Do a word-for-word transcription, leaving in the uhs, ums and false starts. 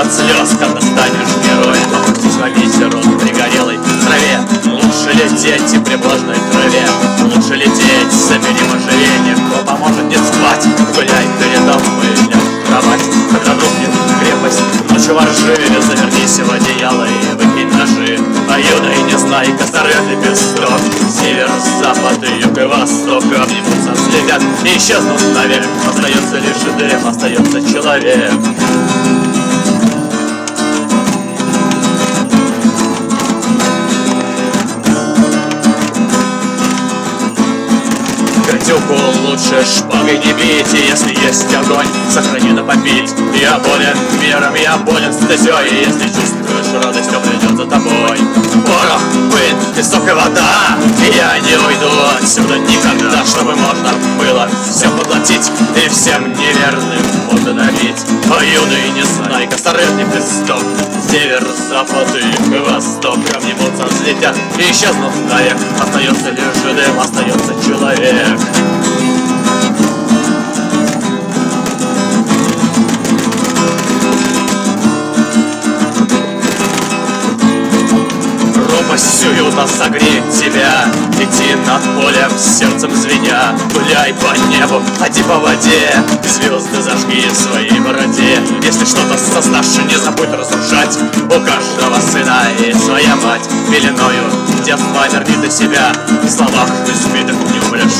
от слез, когда станешь героем. Опустись во ветер, он пригорелой траве. Лучше лететь и при влажной траве. Лучше лететь, собери можжевельник. Кто поможет не спать, гуляй передо мной, ляг в кровать. Когда рухнет крепость, ночью воржи, завернись в одеяло и выкинь ножи. А юда и не знай, косоротный песок. Север, запад, юг и восток обнимутся, взлетят и исчезнут навек. Остается лишь дым, остается человек. Катюку лучше шпагой не бить, и если есть огонь, сохрани на попить. Я болен миром, я болен стезей, и если чувствуешь радость, то придет за тобой. Порох, пыль, песок и вода, и я не уйду отсюда никогда, чтобы можно было все поглотить и всем неверным можно давить. А юный не знай, косоротный песок. Север, запад, юг и восток обнимутся, взлетят и исчезнут навек. Остается лишь дым, остается человек. Пропастью юта согреет тебя, идти над полем, сердцем звеня. Гуляй по небу, ходи по воде, звезды зажги в своей бороде. Если что-то создашь, не забудь разрушать. У каждого сына есть своя мать. Пеленою детства верни ты себя, в словах избитых не умрешь